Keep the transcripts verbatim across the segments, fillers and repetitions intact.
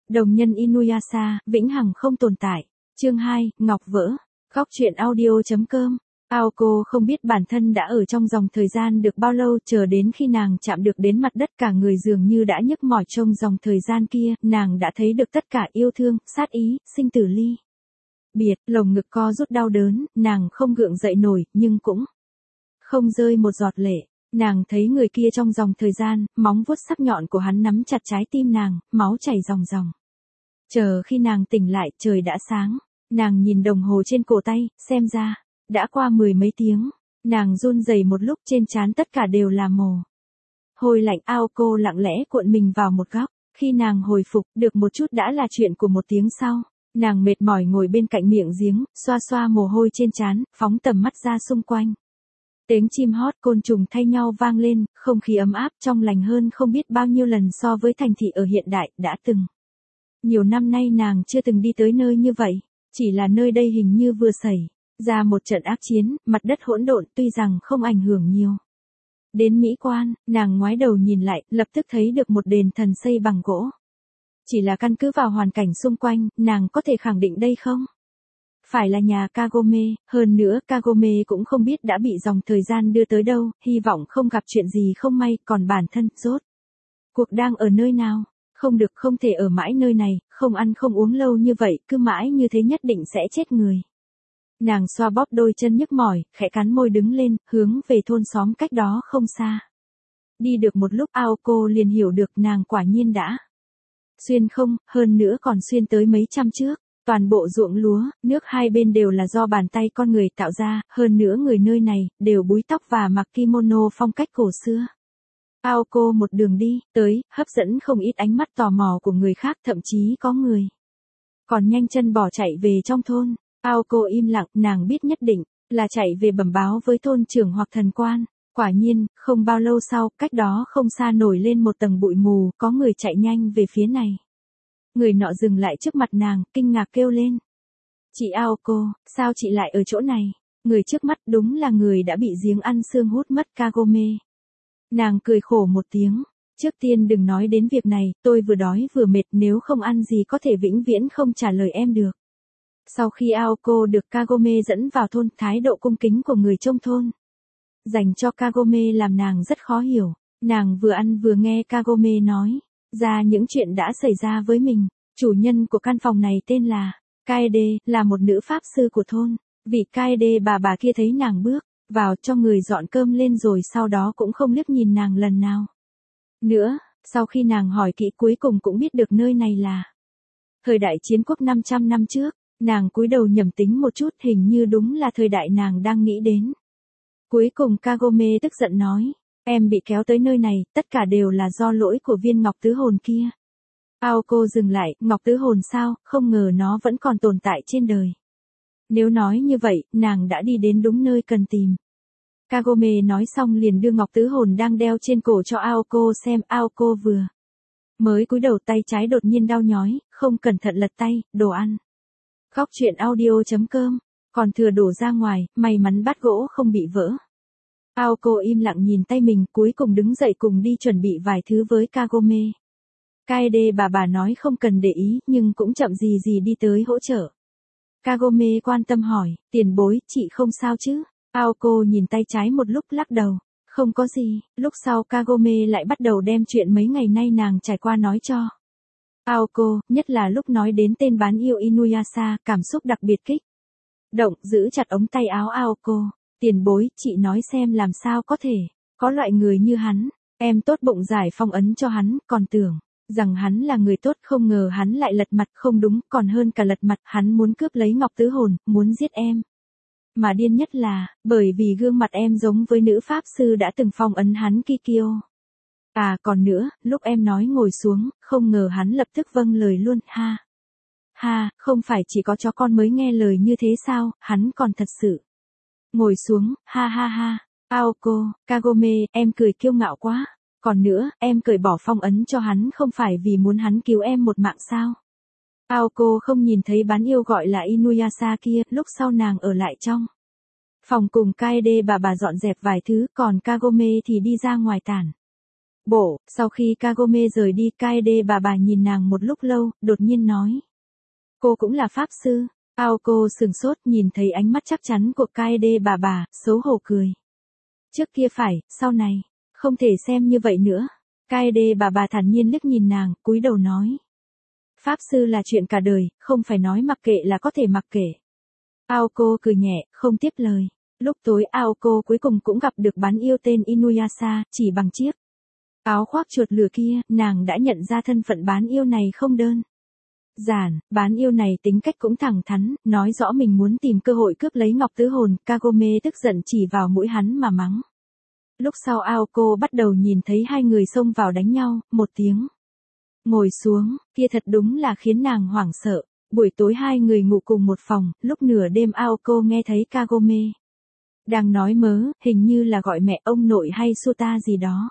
Đồng nhân Inuyasha, vĩnh hằng không tồn tại. Chương hai, Ngọc vỡ. Góc truyện audio.com. Aoko không biết bản thân đã ở trong dòng thời gian được bao lâu, chờ đến khi nàng chạm được đến mặt đất cả người dường như đã nhức mỏi trong dòng thời gian kia, nàng đã thấy được tất cả yêu thương, sát ý, sinh tử ly biệt, lồng ngực co rút đau đớn, nàng không gượng dậy nổi, nhưng cũng không rơi một giọt lệ. Nàng thấy người kia trong dòng thời gian, móng vuốt sắc nhọn của hắn nắm chặt trái tim nàng, máu chảy ròng ròng. Chờ khi nàng tỉnh lại, trời đã sáng. Nàng nhìn đồng hồ trên cổ tay, xem ra đã qua mười mấy tiếng. Nàng run rẩy một lúc, trên trán tất cả đều là mồ hôi lạnh. Aoko lặng lẽ cuộn mình vào một góc. Khi nàng hồi phục được một chút đã là chuyện của một tiếng sau. Nàng mệt mỏi ngồi bên cạnh miệng giếng, xoa xoa mồ hôi trên trán, phóng tầm mắt ra xung quanh. Tiếng chim hót, côn trùng thay nhau vang lên, không khí ấm áp trong lành hơn không biết bao nhiêu lần so với thành thị ở hiện đại. Đã từng nhiều năm nay nàng chưa từng đi tới nơi như vậy, chỉ là nơi đây hình như vừa xảy ra một trận ác chiến, mặt đất hỗn độn, tuy rằng không ảnh hưởng nhiều đến mỹ quan. Nàng ngoái đầu nhìn lại, lập tức thấy được một đền thần xây bằng gỗ. Chỉ là căn cứ vào hoàn cảnh xung quanh, nàng có thể khẳng định đây không phải là nhà Kagome, hơn nữa Kagome cũng không biết đã bị dòng thời gian đưa tới đâu, hy vọng không gặp chuyện gì không may, còn bản thân, rốt cuộc đang ở nơi nào. Không được, không thể ở mãi nơi này, không ăn không uống lâu như vậy, cứ mãi như thế nhất định sẽ chết người. Nàng xoa bóp đôi chân nhức mỏi, khẽ cắn môi đứng lên, hướng về thôn xóm cách đó không xa. Đi được một lúc, Aoko liền hiểu được nàng quả nhiên đã xuyên không, hơn nữa còn xuyên tới mấy trăm trước. Toàn bộ ruộng lúa, nước hai bên đều là do bàn tay con người tạo ra, hơn nữa người nơi này đều búi tóc và mặc kimono phong cách cổ xưa. Aoko một đường đi tới, hấp dẫn không ít ánh mắt tò mò của người khác, thậm chí có người còn nhanh chân bỏ chạy về trong thôn. Aoko im lặng, nàng biết nhất định là chạy về bẩm báo với thôn trưởng hoặc thần quan. Quả nhiên, không bao lâu sau, cách đó không xa nổi lên một tầng bụi mù, có người chạy nhanh về phía này. Người nọ dừng lại trước mặt nàng, kinh ngạc kêu lên. Chị Aoko, sao chị lại ở chỗ này? Người trước mắt đúng là người đã bị giếng ăn xương hút mất, Kagome. Nàng cười khổ một tiếng. Trước tiên đừng nói đến việc này, tôi vừa đói vừa mệt, nếu không ăn gì có thể vĩnh viễn không trả lời em được. Sau khi Aoko được Kagome dẫn vào thôn, thái độ cung kính của người trong thôn dành cho Kagome làm nàng rất khó hiểu. Nàng vừa ăn vừa nghe Kagome nói ra những chuyện đã xảy ra với mình. Chủ nhân của căn phòng này tên là Kaede, là một nữ pháp sư của thôn. Vị Kaede bà bà kia thấy nàng bước vào, cho người dọn cơm lên rồi sau đó cũng không liếc nhìn nàng lần nào nữa. Sau khi nàng hỏi kỹ, cuối cùng cũng biết được nơi này là thời đại chiến quốc năm trăm năm trước. Nàng cúi đầu nhẩm tính một chút, hình như đúng là thời đại nàng đang nghĩ đến. Cuối cùng Kagome tức giận nói, em bị kéo tới nơi này, tất cả đều là do lỗi của viên ngọc tứ hồn kia. Aoko dừng lại, ngọc tứ hồn sao, không ngờ nó vẫn còn tồn tại trên đời. Nếu nói như vậy, nàng đã đi đến đúng nơi cần tìm. Kagome nói xong liền đưa ngọc tứ hồn đang đeo trên cổ cho Aoko xem. Aoko vừa mới cúi đầu, tay trái đột nhiên đau nhói, không cẩn thận lật tay, đồ ăn. Góc truyện audio.com, còn thừa đổ ra ngoài, may mắn bát gỗ không bị vỡ. Aoko im lặng nhìn tay mình, cuối cùng đứng dậy cùng đi chuẩn bị vài thứ với Kagome. Kaede bà bà nói không cần để ý, nhưng cũng chậm gì gì đi tới hỗ trợ. Kagome quan tâm hỏi, tiền bối, chị không sao chứ? Aoko nhìn tay trái một lúc lắc đầu, không có gì. Lúc sau Kagome lại bắt đầu đem chuyện mấy ngày nay nàng trải qua nói cho Aoko, nhất là lúc nói đến tên bán yêu Inuyasha, cảm xúc đặc biệt kích động, giữ chặt ống tay áo Aoko. Tiền bối, chị nói xem làm sao có thể có loại người như hắn. Em tốt bụng giải phong ấn cho hắn, còn tưởng rằng hắn là người tốt, không ngờ hắn lại lật mặt. Không đúng, còn hơn cả lật mặt, hắn muốn cướp lấy ngọc tứ hồn, muốn giết em. Mà điên nhất là, bởi vì gương mặt em giống với nữ pháp sư đã từng phong ấn hắn Kikyo. À còn nữa, lúc em nói ngồi xuống, không ngờ hắn lập tức vâng lời luôn. Ha ha, không phải chỉ có chó con mới nghe lời như thế sao, hắn còn thật sự ngồi xuống. Ha ha ha. Aoko, Kagome, em cười kiêu ngạo quá. Còn nữa, em cởi bỏ phong ấn cho hắn không phải vì muốn hắn cứu em một mạng sao? Aoko không nhìn thấy bán yêu gọi là Inuyasha kia. Lúc sau nàng ở lại trong phòng cùng Kaede bà bà dọn dẹp vài thứ, còn Kagome thì đi ra ngoài tản Bộ, sau khi Kagome rời đi, Kaede bà bà nhìn nàng một lúc lâu, đột nhiên nói. Cô cũng là pháp sư. Aoko sừng sốt nhìn thấy ánh mắt chắc chắn của Kaede bà bà, xấu hổ cười. Trước kia phải, sau này, không thể xem như vậy nữa. Kaede bà bà thản nhiên liếc nhìn nàng, cúi đầu nói. Pháp sư là chuyện cả đời, không phải nói mặc kệ là có thể mặc kệ. Aoko cười nhẹ, không tiếp lời. Lúc tối Aoko cuối cùng cũng gặp được bán yêu tên Inuyasha, chỉ bằng chiếc áo khoác chuột lửa kia, nàng đã nhận ra thân phận bán yêu này không đơn giản. Bán yêu này tính cách cũng thẳng thắn, nói rõ mình muốn tìm cơ hội cướp lấy ngọc tứ hồn. Kagome tức giận chỉ vào mũi hắn mà mắng. Lúc sau Aoko bắt đầu nhìn thấy hai người xông vào đánh nhau, một tiếng. Ngồi xuống, kia thật đúng là khiến nàng hoảng sợ. Buổi tối hai người ngủ cùng một phòng, lúc nửa đêm Aoko nghe thấy Kagome đang nói mớ, hình như là gọi mẹ ông nội hay Suta gì đó.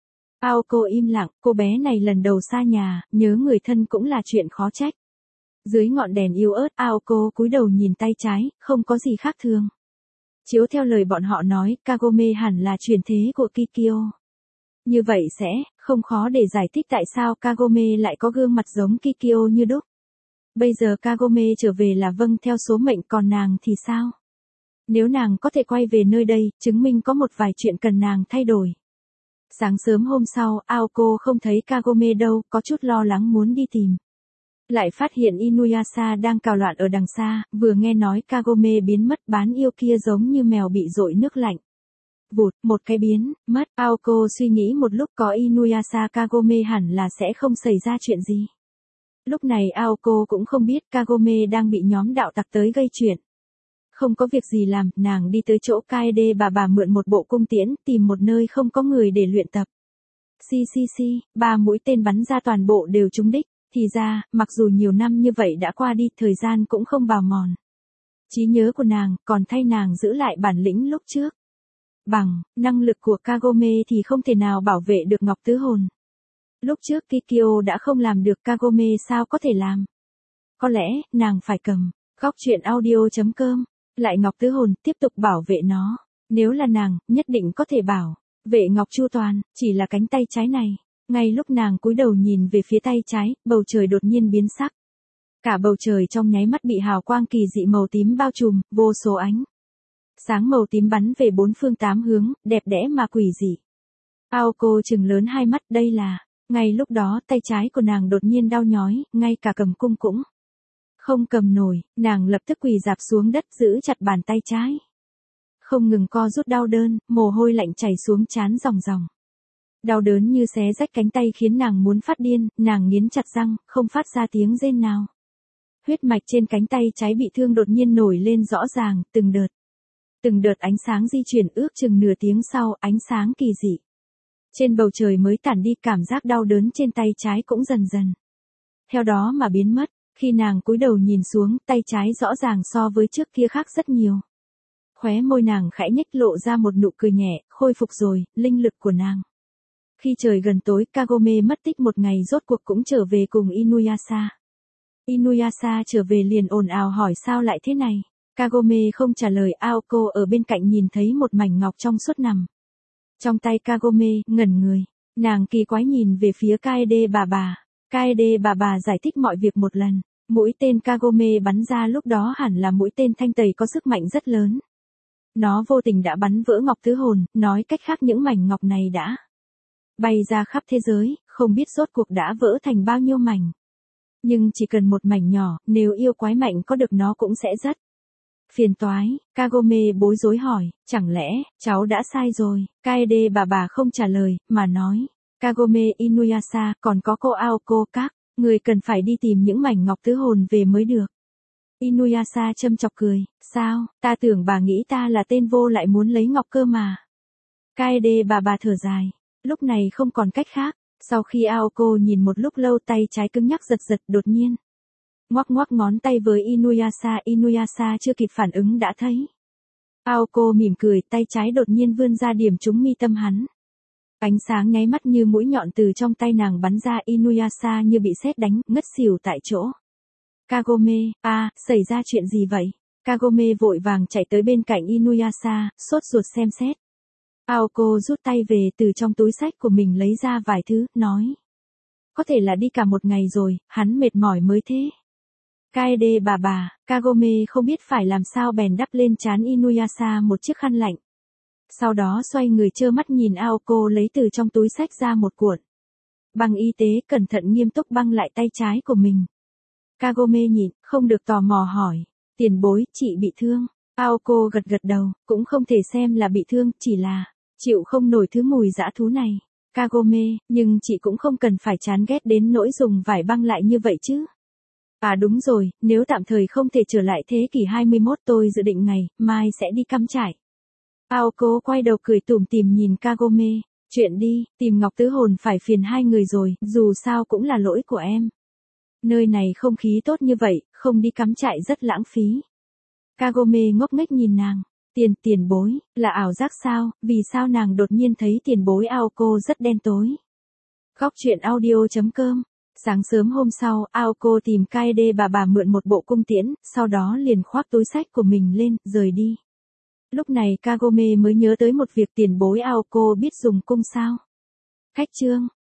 Aoko im lặng, cô bé này lần đầu xa nhà, nhớ người thân cũng là chuyện khó trách. Dưới ngọn đèn yếu ớt, Aoko cúi đầu nhìn tay trái, không có gì khác thường. Chiếu theo lời bọn họ nói, Kagome hẳn là truyền thế của Kikyo. Như vậy sẽ, không khó để giải thích tại sao Kagome lại có gương mặt giống Kikyo như đúc. Bây giờ Kagome trở về là vâng theo số mệnh, còn nàng thì sao? Nếu nàng có thể quay về nơi đây, chứng minh có một vài chuyện cần nàng thay đổi. Sáng sớm hôm sau, Aoko không thấy Kagome đâu, có chút lo lắng muốn đi tìm. Lại phát hiện Inuyasha đang cào loạn ở đằng xa, vừa nghe nói Kagome biến mất, bán yêu kia giống như mèo bị dội nước lạnh. Vụt, một cái biến, mất. Aoko suy nghĩ một lúc, có Inuyasha Kagome hẳn là sẽ không xảy ra chuyện gì. Lúc này Aoko cũng không biết Kagome đang bị nhóm đạo tặc tới gây chuyện. Không có việc gì làm, nàng đi tới chỗ Kaede bà bà mượn một bộ cung tiễn, tìm một nơi không có người để luyện tập. Xì xì xì, ba mũi tên bắn ra toàn bộ đều trúng đích. Thì ra, mặc dù nhiều năm như vậy đã qua đi, thời gian cũng không bào mòn trí nhớ của nàng, còn thay nàng giữ lại bản lĩnh lúc trước. Bằng năng lực của Kagome thì không thể nào bảo vệ được ngọc tứ hồn. Lúc trước Kikyo đã không làm được, Kagome sao có thể làm? Có lẽ, nàng phải cầm góc truyện audio chấm com lại ngọc tứ hồn, tiếp tục bảo vệ nó. Nếu là nàng, nhất định có thể bảo vệ ngọc chu toàn, chỉ là cánh tay trái này. Ngay lúc nàng cúi đầu nhìn về phía tay trái, bầu trời đột nhiên biến sắc. Cả bầu trời trong nháy mắt bị hào quang kỳ dị màu tím bao trùm, vô số ánh sáng màu tím bắn về bốn phương tám hướng, đẹp đẽ mà quỷ dị. Aoko trừng lớn hai mắt, đây là... Ngay lúc đó, tay trái của nàng đột nhiên đau nhói, ngay cả cầm cung cũng không cầm nổi, nàng lập tức quỳ rạp xuống đất giữ chặt bàn tay trái. Không ngừng co rút đau đớn, mồ hôi lạnh chảy xuống trán ròng ròng. Đau đớn như xé rách cánh tay khiến nàng muốn phát điên, nàng nghiến chặt răng, không phát ra tiếng rên nào. Huyết mạch trên cánh tay trái bị thương đột nhiên nổi lên rõ ràng, từng đợt. Từng đợt ánh sáng di chuyển, ước chừng nửa tiếng sau, ánh sáng kỳ dị trên bầu trời mới tản đi, cảm giác đau đớn trên tay trái cũng dần dần theo đó mà biến mất. Khi nàng cúi đầu nhìn xuống, tay trái rõ ràng so với trước kia khác rất nhiều. Khóe môi nàng khẽ nhếch lộ ra một nụ cười nhẹ, khôi phục rồi, linh lực của nàng. Khi trời gần tối, Kagome mất tích một ngày rốt cuộc cũng trở về cùng Inuyasha. Inuyasha trở về liền ồn ào hỏi sao lại thế này. Kagome không trả lời. Aoko ở bên cạnh nhìn thấy một mảnh ngọc trong suốt nằm trong tay Kagome, ngẩn người. Nàng kỳ quái nhìn về phía Kaede bà bà. Kaede bà bà giải thích mọi việc một lần. Mũi tên Kagome bắn ra lúc đó hẳn là mũi tên thanh tẩy có sức mạnh rất lớn. Nó vô tình đã bắn vỡ ngọc tứ hồn, nói cách khác những mảnh ngọc này đã bay ra khắp thế giới, không biết rốt cuộc đã vỡ thành bao nhiêu mảnh. Nhưng chỉ cần một mảnh nhỏ, nếu yêu quái mạnh có được nó cũng sẽ rất phiền toái. Kagome bối rối hỏi, chẳng lẽ, cháu đã sai rồi. Kaede bà bà không trả lời, mà nói, Kagome, Inuyasha, còn có cô Aoko, các người cần phải đi tìm những mảnh ngọc tứ hồn về mới được. Inuyasha châm chọc cười, sao, ta tưởng bà nghĩ ta là tên vô lại muốn lấy ngọc cơ mà. Kaede bà bà thở dài, lúc này không còn cách khác. Sau khi Aoko nhìn một lúc lâu, tay trái cứng nhắc giật giật, đột nhiên ngoắc ngoắc ngón tay với Inuyasha. Inuyasha chưa kịp phản ứng đã thấy Aoko mỉm cười, tay trái đột nhiên vươn ra điểm trúng mi tâm hắn. Ánh sáng nháy mắt như mũi nhọn từ trong tay nàng bắn ra. Inuyasha như bị sét đánh, ngất xỉu tại chỗ. Kagome, a, à, xảy ra chuyện gì vậy? Kagome vội vàng chạy tới bên cạnh Inuyasha, sốt ruột xem xét. Aoko rút tay về từ trong túi xách của mình lấy ra vài thứ, nói. Có thể là đi cả một ngày rồi, hắn mệt mỏi mới thế. Kaede bà bà, Kagome không biết phải làm sao bèn đắp lên trán Inuyasha một chiếc khăn lạnh. Sau đó xoay người trơ mắt nhìn Aoko lấy từ trong túi xách ra một cuộn băng y tế, cẩn thận nghiêm túc băng lại tay trái của mình. Kagome nhịn, không được tò mò hỏi. Tiền bối, chị bị thương. Aoko gật gật đầu, cũng không thể xem là bị thương, chỉ là chịu không nổi thứ mùi dã thú này. Kagome, nhưng chị cũng không cần phải chán ghét đến nỗi dùng vải băng lại như vậy chứ. À đúng rồi, nếu tạm thời không thể trở lại thế kỷ hai mươi mốt tôi dự định ngày mai sẽ đi cắm trại. Aoko quay đầu cười tủm tỉm nhìn Kagome. Chuyện đi, tìm Ngọc Tứ Hồn phải phiền hai người rồi, dù sao cũng là lỗi của em. Nơi này không khí tốt như vậy, không đi cắm trại rất lãng phí. Kagome ngốc nghếch nhìn nàng. Tiền, tiền bối, là ảo giác sao, vì sao nàng đột nhiên thấy tiền bối Aoko rất đen tối. Góc truyện audio chấm com. Sáng sớm hôm sau, Aoko tìm Kaede bà bà mượn một bộ cung tiễn, sau đó liền khoác túi xách của mình lên, rời đi. Lúc này Kagome mới nhớ tới một việc, tiền bối Aoko biết dùng cung sao. Khách trương,